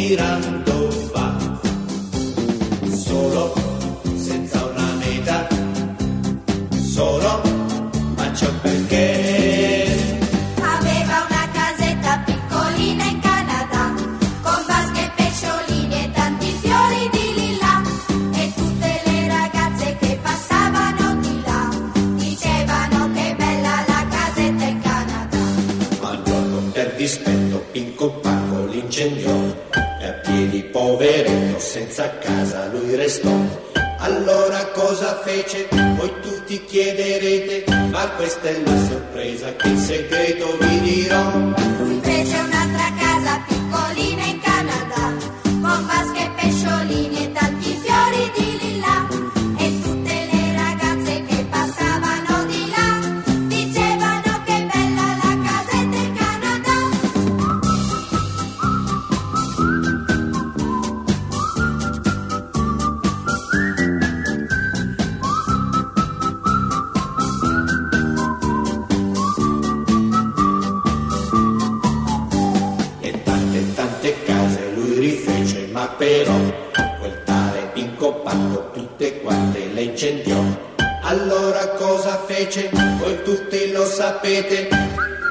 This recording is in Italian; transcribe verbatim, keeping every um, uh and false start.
girando va, solo, senza una meta, solo, ma ciò perché aveva una casetta piccolina in Canada, con vasche e pesciolini e tanti fiori di lilla, e tutte le ragazze che passavano di là dicevano che bella la casetta in Canada. Ma un giorno per dispetto Pinco Pacco l'incendiò e a piedi poveretto senza casa lui restò. Allora cosa fece? Voi tutti chiederete, ma questa è la sorpresa che in segreto vi dirò. Lui fece un'altra casa piccolina in Canada, con vasche e pesciolini e tanti fiori di lilla, e tutte le ragazze che passavano di là dicevano che bella la casetta in Canada. E tante tante case lui rifece, ma però quel tale Pinco Pacco tutte quante le incendiò. Allora cosa fece? Voi tutti lo sapete.